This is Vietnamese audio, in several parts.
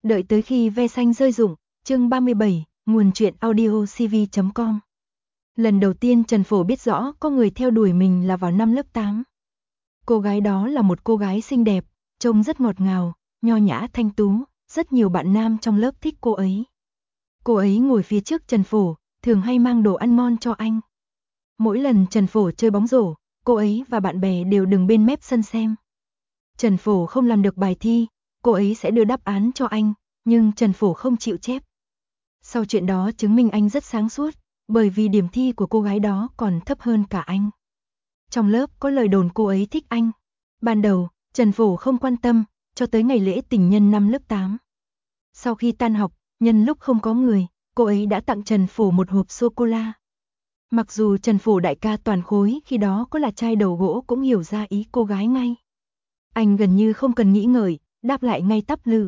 Đợi tới khi ve xanh rơi rụng, chương 37, nguồn truyện audio cv.com. Lần đầu tiên Trần Phổ biết rõ có người theo đuổi mình là vào năm lớp 8. Cô gái đó là một cô gái xinh đẹp, trông rất ngọt ngào, nho nhã thanh tú, rất nhiều bạn nam trong lớp thích cô ấy. Cô ấy ngồi phía trước Trần Phổ, thường hay mang đồ ăn ngon cho anh. Mỗi lần Trần Phổ chơi bóng rổ, cô ấy và bạn bè đều đứng bên mép sân xem. Trần Phổ không làm được bài thi, cô ấy sẽ đưa đáp án cho anh, nhưng Trần Phổ không chịu chép. Sau chuyện đó chứng minh anh rất sáng suốt, bởi vì điểm thi của cô gái đó còn thấp hơn cả anh. Trong lớp có lời đồn cô ấy thích anh. Ban đầu, Trần Phổ không quan tâm, cho tới ngày lễ tình nhân năm lớp 8. Sau khi tan học, nhân lúc không có người, cô ấy đã tặng Trần Phổ một hộp sô-cô-la. Mặc dù Trần Phổ đại ca toàn khối khi đó có là trai đầu gỗ cũng hiểu ra ý cô gái ngay. Anh gần như không cần nghĩ ngợi, đáp lại ngay tắp lự.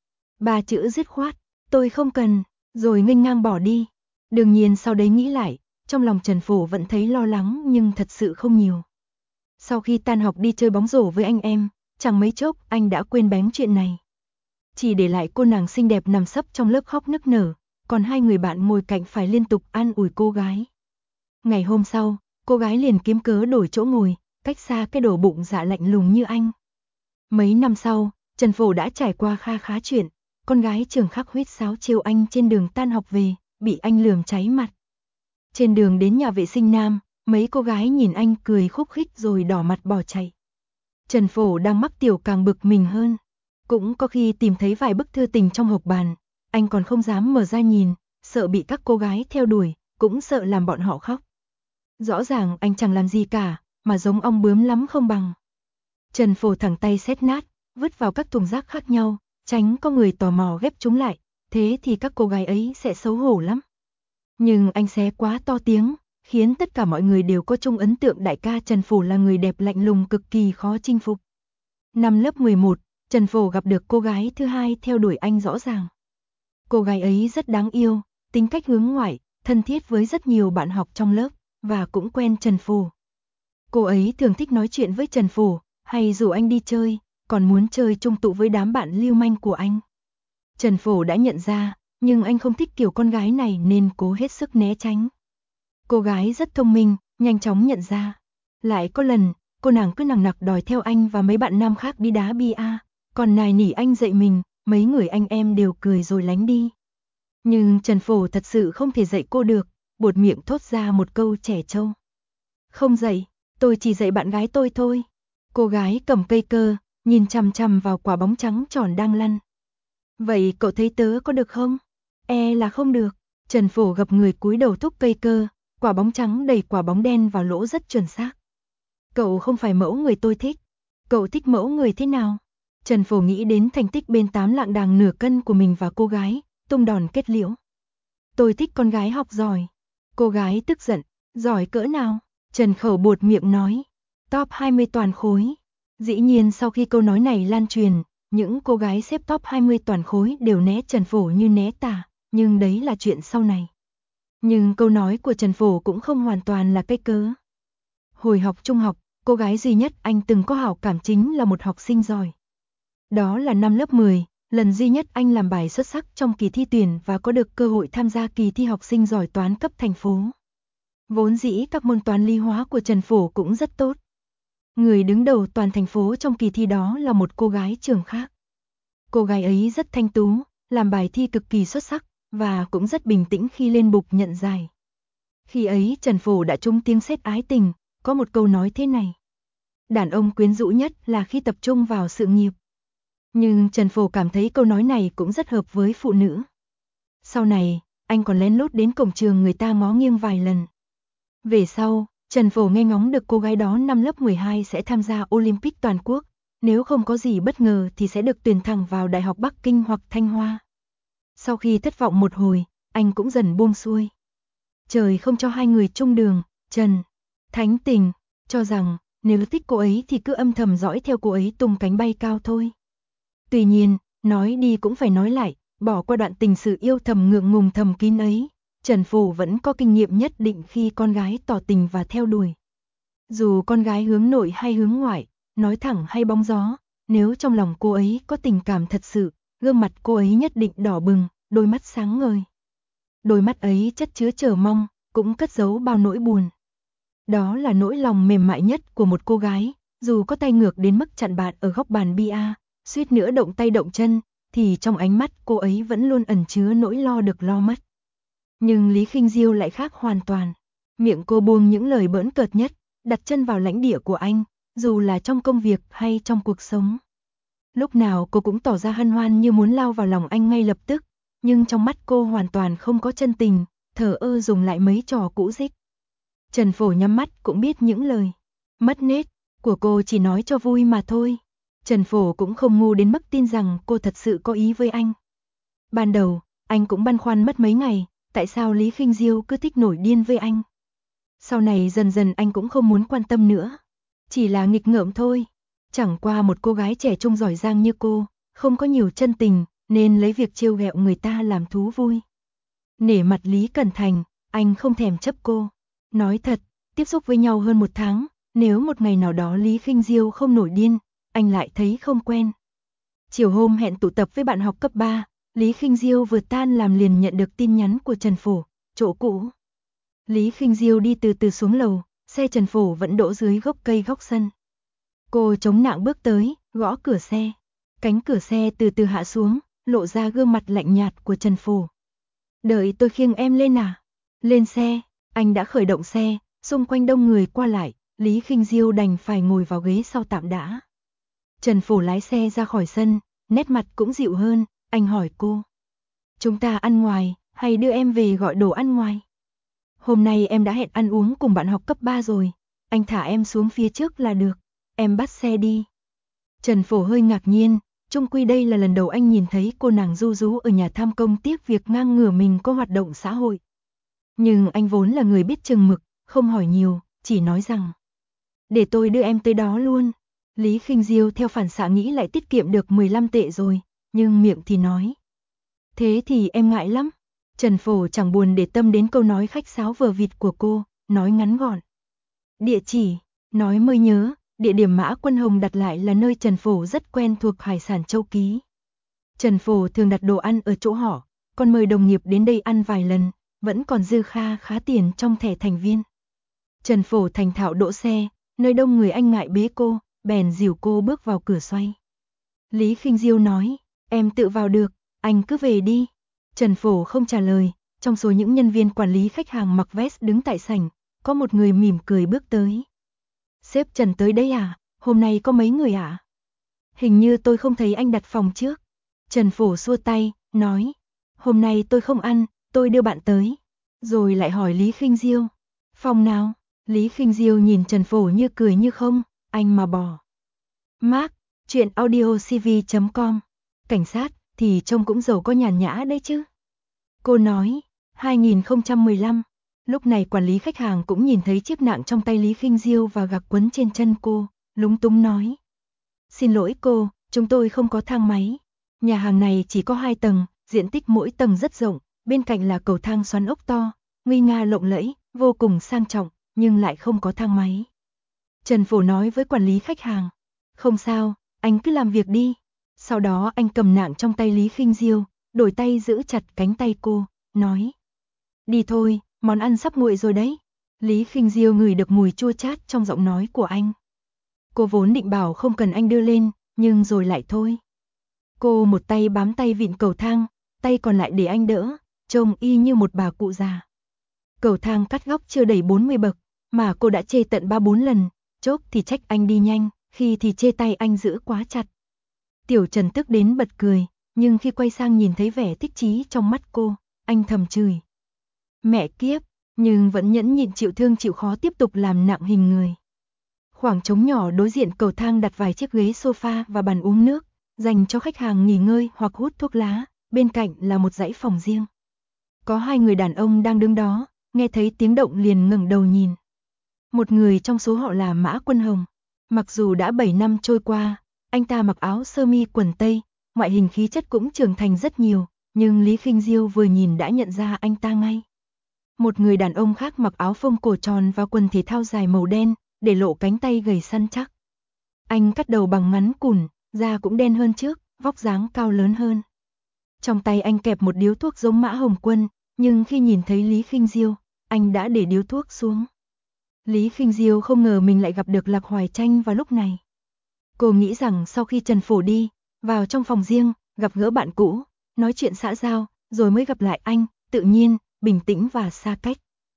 3 chữ dứt khoát, tôi không cần, rồi nghênh ngang bỏ đi. Đương nhiên sau đấy nghĩ lại, trong lòng Trần Phổ vẫn thấy lo lắng nhưng thật sự không nhiều. Sau khi tan học đi chơi bóng rổ với anh em, chẳng mấy chốc anh đã quên bén chuyện này. Chỉ để lại cô nàng xinh đẹp nằm sấp trong lớp khóc nức nở, còn hai người bạn ngồi cạnh phải liên tục an ủi cô gái. Ngày hôm sau, cô gái liền kiếm cớ đổi chỗ ngồi, cách xa cái đồ bụng dạ lạnh lùng như anh. Mấy năm sau, Trần Phổ đã trải qua kha khá chuyện, con gái trường khác huýt sáo trêu anh trên đường tan học về, bị anh lườm cháy mặt. Trên đường đến nhà vệ sinh nam, mấy cô gái nhìn anh cười khúc khích rồi đỏ mặt bỏ chạy. Trần Phổ đang mắc tiểu càng bực mình hơn. Cũng có khi tìm thấy vài bức thư tình trong hộp bàn, anh còn không dám mở ra nhìn, sợ bị các cô gái theo đuổi, cũng sợ làm bọn họ khóc. Rõ ràng anh chẳng làm gì cả, mà giống ong bướm lắm không bằng. Trần Phổ thẳng tay xếp nát, vứt vào các thùng rác khác nhau, tránh có người tò mò ghép chúng lại, thế thì các cô gái ấy sẽ xấu hổ lắm. Nhưng anh xé quá to tiếng, khiến tất cả mọi người đều có chung ấn tượng đại ca Trần Phổ là người đẹp lạnh lùng cực kỳ khó chinh phục. Năm lớp 11, Trần Phổ gặp được cô gái thứ hai theo đuổi anh rõ ràng. Cô gái ấy rất đáng yêu, tính cách hướng ngoại, thân thiết với rất nhiều bạn học trong lớp, và cũng quen Trần Phổ. Cô ấy thường thích nói chuyện với Trần Phổ, hay rủ anh đi chơi, còn muốn chơi chung tụ với đám bạn lưu manh của anh. Trần Phổ đã nhận ra, nhưng anh không thích kiểu con gái này nên cố hết sức né tránh. Cô gái rất thông minh, nhanh chóng nhận ra. Lại có lần, cô nàng cứ nằng nặc đòi theo anh và mấy bạn nam khác đi đá bia, còn nài nỉ anh dạy mình, mấy người anh em đều cười rồi lánh đi. Nhưng Trần Phổ thật sự không thể dạy cô được, buột miệng thốt ra một câu trẻ trâu. Không dạy, tôi chỉ dạy bạn gái tôi thôi. Cô gái cầm cây cơ, nhìn chằm chằm vào quả bóng trắng tròn đang lăn. Vậy cậu thấy tớ có được không? E là không được. Trần Phổ gập người cúi đầu thúc cây cơ, quả bóng trắng đẩy quả bóng đen vào lỗ rất chuẩn xác. Cậu không phải mẫu người tôi thích. Cậu thích mẫu người thế nào? Trần Phổ nghĩ đến thành tích bên 8 lạng đàng nửa cân của mình và cô gái, tung đòn kết liễu. Tôi thích con gái học giỏi. Cô gái tức giận, giỏi cỡ nào? Trần Khẩu buột miệng nói, top 20 toàn khối. Dĩ nhiên sau khi câu nói này lan truyền, những cô gái xếp top 20 toàn khối đều né Trần Phổ như né tà, nhưng đấy là chuyện sau này. Nhưng câu nói của Trần Phổ cũng không hoàn toàn là cái cớ. Hồi học trung học, cô gái duy nhất anh từng có hảo cảm chính là một học sinh giỏi. Đó là năm lớp 10, lần duy nhất anh làm bài xuất sắc trong kỳ thi tuyển và có được cơ hội tham gia kỳ thi học sinh giỏi toán cấp thành phố. Vốn dĩ các môn toán lý hóa của Trần Phổ cũng rất tốt. Người đứng đầu toàn thành phố trong kỳ thi đó là một cô gái trường khác. Cô gái ấy rất thanh tú, làm bài thi cực kỳ xuất sắc, và cũng rất bình tĩnh khi lên bục nhận giải. Khi ấy Trần Phổ đã trúng tiếng sét ái tình, có một câu nói thế này. Đàn ông quyến rũ nhất là khi tập trung vào sự nghiệp. Nhưng Trần Phổ cảm thấy câu nói này cũng rất hợp với phụ nữ. Sau này, anh còn lén lút đến cổng trường người ta ngó nghiêng vài lần. Về sau, Trần Phổ nghe ngóng được cô gái đó năm lớp 12 sẽ tham gia Olympic toàn quốc, nếu không có gì bất ngờ thì sẽ được tuyển thẳng vào Đại học Bắc Kinh hoặc Thanh Hoa. Sau khi thất vọng một hồi, anh cũng dần buông xuôi. Trời không cho hai người chung đường, Trần thánh tình, cho rằng nếu thích cô ấy thì cứ âm thầm dõi theo cô ấy tung cánh bay cao thôi. Tuy nhiên, nói đi cũng phải nói lại, bỏ qua đoạn tình sự yêu thầm ngượng ngùng thầm kín ấy, Trần Phổ vẫn có kinh nghiệm nhất định khi con gái tỏ tình và theo đuổi. Dù con gái hướng nội hay hướng ngoại, nói thẳng hay bóng gió, nếu trong lòng cô ấy có tình cảm thật sự, gương mặt cô ấy nhất định đỏ bừng, đôi mắt sáng ngời. Đôi mắt ấy chất chứa chờ mong, cũng cất giấu bao nỗi buồn. Đó là nỗi lòng mềm mại nhất của một cô gái, dù có tay ngược đến mức chặn bạn ở góc bàn bia, suýt nữa động tay động chân, thì trong ánh mắt cô ấy vẫn luôn ẩn chứa nỗi lo được lo mất. Nhưng Lý Khinh Diêu lại khác hoàn toàn. Miệng cô buông những lời bỡn cợt nhất, đặt chân vào lãnh địa của anh, dù là trong công việc hay trong cuộc sống. Lúc nào cô cũng tỏ ra hân hoan như muốn lao vào lòng anh ngay lập tức, nhưng trong mắt cô hoàn toàn không có chân tình, thờ ơ dùng lại mấy trò cũ rích. Trần Phổ nhắm mắt cũng biết những lời mất nết của cô chỉ nói cho vui mà thôi. Trần Phổ cũng không ngu đến mức tin rằng cô thật sự có ý với anh. Ban đầu, anh cũng băn khoăn mất mấy ngày, tại sao Lý Khinh Diêu cứ thích nổi điên với anh. Sau này dần dần anh cũng không muốn quan tâm nữa. Chỉ là nghịch ngợm thôi. Chẳng qua một cô gái trẻ trung giỏi giang như cô, không có nhiều chân tình, nên lấy việc trêu ghẹo người ta làm thú vui. Nể mặt Lý Cẩn Thành, anh không thèm chấp cô. Nói thật, tiếp xúc với nhau hơn 1 tháng, nếu một ngày nào đó Lý Khinh Diêu không nổi điên, anh lại thấy không quen. Chiều hôm hẹn tụ tập với bạn học cấp 3, Lý Khinh Diêu vừa tan làm liền nhận được tin nhắn của Trần Phổ, chỗ cũ. Lý Khinh Diêu đi từ từ xuống lầu, xe Trần Phổ vẫn đỗ dưới gốc cây góc sân. Cô chống nạng bước tới, gõ cửa xe. Cánh cửa xe từ từ hạ xuống, lộ ra gương mặt lạnh nhạt của Trần Phổ. Đợi tôi khiêng em lên à? Lên xe, anh đã khởi động xe, xung quanh đông người qua lại, Lý Khinh Diêu đành phải ngồi vào ghế sau tạm đã. Trần Phổ lái xe ra khỏi sân, nét mặt cũng dịu hơn, anh hỏi cô. Chúng ta ăn ngoài, hay đưa em về gọi đồ ăn ngoài? Hôm nay em đã hẹn ăn uống cùng bạn học cấp 3 rồi, anh thả em xuống phía trước là được, em bắt xe đi. Trần Phổ hơi ngạc nhiên, chung quy đây là lần đầu anh nhìn thấy cô nàng ru rú ở nhà tham công tiếc việc ngang ngửa mình có hoạt động xã hội. Nhưng anh vốn là người biết chừng mực, không hỏi nhiều, chỉ nói rằng để tôi đưa em tới đó luôn. Lý Khinh Diêu theo phản xạ nghĩ lại tiết kiệm được 15 tệ rồi, nhưng miệng thì nói. Thế thì em ngại lắm. Trần Phổ chẳng buồn để tâm đến câu nói khách sáo vờ vịt của cô, nói ngắn gọn. Địa chỉ, nói mới nhớ, địa điểm Mã Quân Hồng đặt lại là nơi Trần Phổ rất quen thuộc Hải sản Châu Ký. Trần Phổ thường đặt đồ ăn ở chỗ họ, còn mời đồng nghiệp đến đây ăn vài lần, vẫn còn dư khá tiền trong thẻ thành viên. Trần Phổ thành thạo đỗ xe, nơi đông người anh ngại bế cô, bèn dìu cô bước vào cửa xoay. Lý Khinh Diêu nói, em tự vào được, anh cứ về đi. Trần Phổ không trả lời, trong số những nhân viên quản lý khách hàng mặc vest đứng tại sảnh, có một người mỉm cười bước tới. Sếp Trần tới đây à, hôm nay có mấy người ạ? Hình như tôi không thấy anh đặt phòng trước. Trần Phổ xua tay, nói, hôm nay tôi không ăn, tôi đưa bạn tới. Rồi lại hỏi Lý Khinh Diêu, phòng nào? Lý Khinh Diêu nhìn Trần Phổ như cười như không, anh mà bỏ. Mark, chuyện audiocv.com. Cảnh sát thì trông cũng giàu có nhàn nhã đấy chứ. Cô nói, 2015. Lúc này quản lý khách hàng cũng nhìn thấy chiếc nạng trong tay Lý Khinh Diêu và gạc quấn trên chân cô, lúng túng nói. Xin lỗi cô, chúng tôi không có thang máy. Nhà hàng này chỉ có 2 tầng, diện tích mỗi tầng rất rộng, bên cạnh là cầu thang xoắn ốc to, nguy nga lộng lẫy, vô cùng sang trọng, nhưng lại không có thang máy. Trần Phổ nói với quản lý khách hàng. Không sao, anh cứ làm việc đi. Sau đó anh cầm nạng trong tay Lý Khinh Diêu, đổi tay giữ chặt cánh tay cô, nói. Đi thôi, món ăn sắp nguội rồi đấy. Lý Khinh Diêu ngửi được mùi chua chát trong giọng nói của anh. Cô vốn định bảo không cần anh đưa lên, nhưng rồi lại thôi. Cô một tay bám tay vịn cầu thang, tay còn lại để anh đỡ, trông y như một bà cụ già. Cầu thang cắt góc chưa đầy 40 bậc, mà cô đã chê tận 3-4 lần, chốc thì trách anh đi nhanh, khi thì chê tay anh giữ quá chặt. Tiểu Trần tức đến bật cười, nhưng khi quay sang nhìn thấy vẻ thích chí trong mắt cô, anh thầm chửi. Mẹ kiếp, nhưng vẫn nhẫn nhịn chịu thương chịu khó tiếp tục làm nặng hình người. Khoảng trống nhỏ đối diện cầu thang đặt vài chiếc ghế sofa và bàn uống nước, dành cho khách hàng nghỉ ngơi hoặc hút thuốc lá, bên cạnh là một dãy phòng riêng. Có 2 người đàn ông đang đứng đó, nghe thấy tiếng động liền ngẩng đầu nhìn. Một người trong số họ là Mã Quân Hồng. Mặc dù đã 7 năm trôi qua, anh ta mặc áo sơ mi quần tây, ngoại hình khí chất cũng trưởng thành rất nhiều, nhưng Lý Khinh Diêu vừa nhìn đã nhận ra anh ta ngay. Một người đàn ông khác mặc áo phông cổ tròn và quần thể thao dài màu đen, để lộ cánh tay gầy săn chắc. Anh cắt đầu bằng ngắn cùn, da cũng đen hơn trước, vóc dáng cao lớn hơn. Trong tay anh kẹp một điếu thuốc giống Mã Hồng Quân, nhưng khi nhìn thấy Lý Khinh Diêu, anh đã để điếu thuốc xuống. Lý Khinh Diêu không ngờ mình lại gặp được Lạc Hoài Tranh vào lúc này. Cô nghĩ rằng sau khi Trần Phổ đi, vào trong phòng riêng, gặp gỡ bạn cũ, nói chuyện xã giao, rồi mới gặp lại anh, tự nhiên, bình tĩnh và xa cách.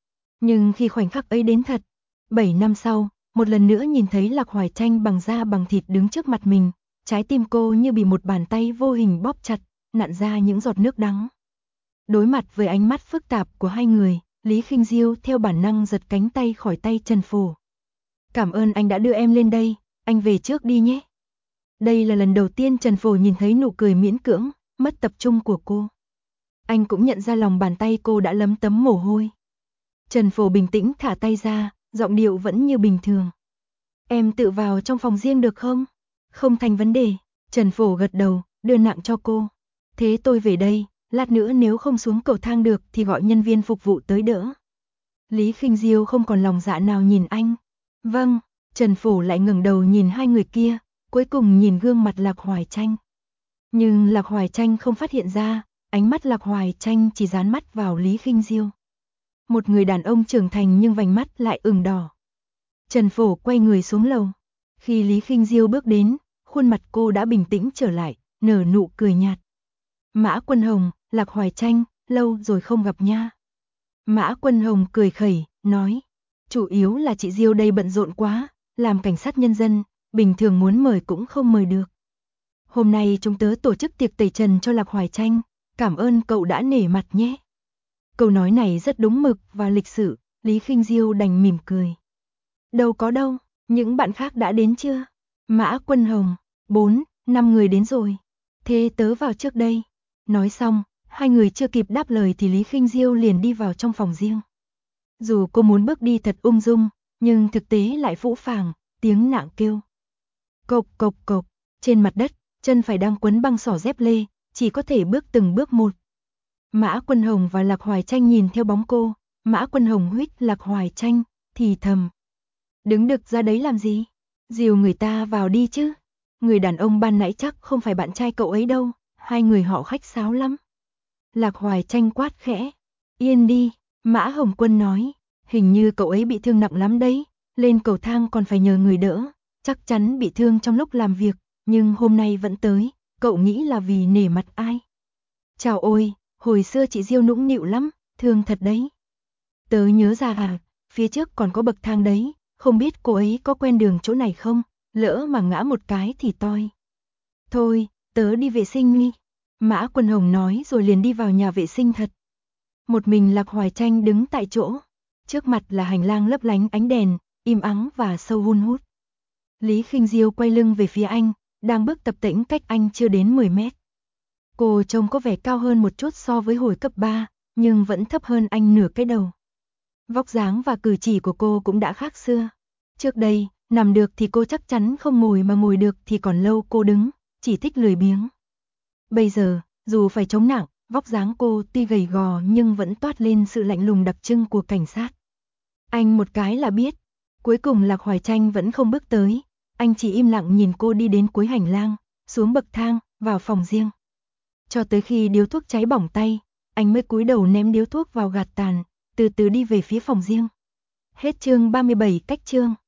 Nhưng khi khoảnh khắc ấy đến thật, 7 năm sau, một lần nữa nhìn thấy Lạc Hoài Tranh bằng da bằng thịt đứng trước mặt mình, trái tim cô như bị một bàn tay vô hình bóp chặt, nặn ra những giọt nước đắng. Đối mặt với ánh mắt phức tạp của hai người, Lý Khinh Diêu theo bản năng giật cánh tay khỏi tay Trần Phổ. Cảm ơn anh đã đưa em lên đây, anh về trước đi nhé. Đây là lần đầu tiên Trần Phổ nhìn thấy nụ cười miễn cưỡng, mất tập trung của cô. Anh cũng nhận ra lòng bàn tay cô đã lấm tấm mồ hôi. Trần Phổ bình tĩnh thả tay ra, giọng điệu vẫn như bình thường. Em tự vào trong phòng riêng được không? Không thành vấn đề. Trần Phổ gật đầu, đưa nặng cho cô. Thế tôi về đây, lát nữa nếu không xuống cầu thang được thì gọi nhân viên phục vụ tới đỡ. Lý Khinh Diêu không còn lòng dạ nào nhìn anh. Vâng, Trần Phổ lại ngẩng đầu nhìn hai người kia, cuối cùng nhìn gương mặt Lạc Hoài Tranh. Nhưng Lạc Hoài Tranh không phát hiện ra, ánh mắt Lạc Hoài Tranh chỉ dán mắt vào Lý Khinh Diêu. Một người đàn ông trưởng thành nhưng vành mắt lại ửng đỏ. Trần Phổ quay người xuống lầu. Khi Lý Khinh Diêu bước đến, khuôn mặt cô đã bình tĩnh trở lại, nở nụ cười nhạt. Mã Quân Hồng, Lạc Hoài Tranh, lâu rồi không gặp nha. Mã Quân Hồng cười khẩy, nói. Chủ yếu là chị Diêu đây bận rộn quá, làm cảnh sát nhân dân, bình thường muốn mời cũng không mời được. Hôm nay chúng tớ tổ chức tiệc tẩy trần cho Lạc Hoài Tranh, cảm ơn cậu đã nể mặt nhé. Câu nói này rất đúng mực và lịch sự, Lý Khinh Diêu đành mỉm cười. Đâu có đâu, những bạn khác đã đến chưa? Mã Quân Hồng, 4, 5 người đến rồi. Thế tớ vào trước đây. Nói xong, hai người chưa kịp đáp lời thì Lý Khinh Diêu liền đi vào trong phòng riêng. Dù cô muốn bước đi thật ung dung, nhưng thực tế lại phũ phàng, tiếng nạng kêu. Cộc cộc cộc, trên mặt đất, chân phải đang quấn băng xỏ dép lê, chỉ có thể bước từng bước một. Mã Quân Hồng và Lạc Hoài Tranh nhìn theo bóng cô, Mã Quân Hồng huých Lạc Hoài Tranh, thì thầm. Đứng đực ra đấy làm gì? Dìu người ta vào đi chứ. Người đàn ông ban nãy chắc không phải bạn trai cậu ấy đâu, hai người họ khách sáo lắm. Lạc Hoài Tranh quát khẽ. Yên đi, Mã Hồng Quân nói, hình như cậu ấy bị thương nặng lắm đấy, lên cầu thang còn phải nhờ người đỡ, chắc chắn bị thương trong lúc làm việc, nhưng hôm nay vẫn tới, cậu nghĩ là vì nể mặt ai? Chào ôi, hồi xưa chị Diêu nũng nịu lắm, thương thật đấy. Tớ nhớ ra à, phía trước còn có bậc thang đấy, không biết cô ấy có quen đường chỗ này không, lỡ mà ngã một cái thì toi. Thôi, tớ đi vệ sinh đi. Mã Quân Hồng nói rồi liền đi vào nhà vệ sinh thật. Một mình Lạc Hoài Tranh đứng tại chỗ, trước mặt là hành lang lấp lánh ánh đèn, im ắng và sâu hun hút. Lý Khinh Diêu quay lưng về phía anh, đang bước tập tễnh cách anh chưa đến 10 mét. Cô trông có vẻ cao hơn một chút so với hồi cấp 3, nhưng vẫn thấp hơn anh nửa cái đầu. Vóc dáng và cử chỉ của cô cũng đã khác xưa. Trước đây, nằm được thì cô chắc chắn không ngồi mà ngồi được thì còn lâu cô đứng, chỉ thích lười biếng. Bây giờ, dù phải chống nặng, vóc dáng cô tuy gầy gò nhưng vẫn toát lên sự lạnh lùng đặc trưng của cảnh sát. Anh một cái là biết. Cuối cùng Lạc Hoài Tranh vẫn không bước tới, anh chỉ im lặng nhìn cô đi đến cuối hành lang, xuống bậc thang, vào phòng riêng. Cho tới khi điếu thuốc cháy bỏng tay, anh mới cúi đầu ném điếu thuốc vào gạt tàn, từ từ đi về phía phòng riêng. Hết chương 37 cách chương.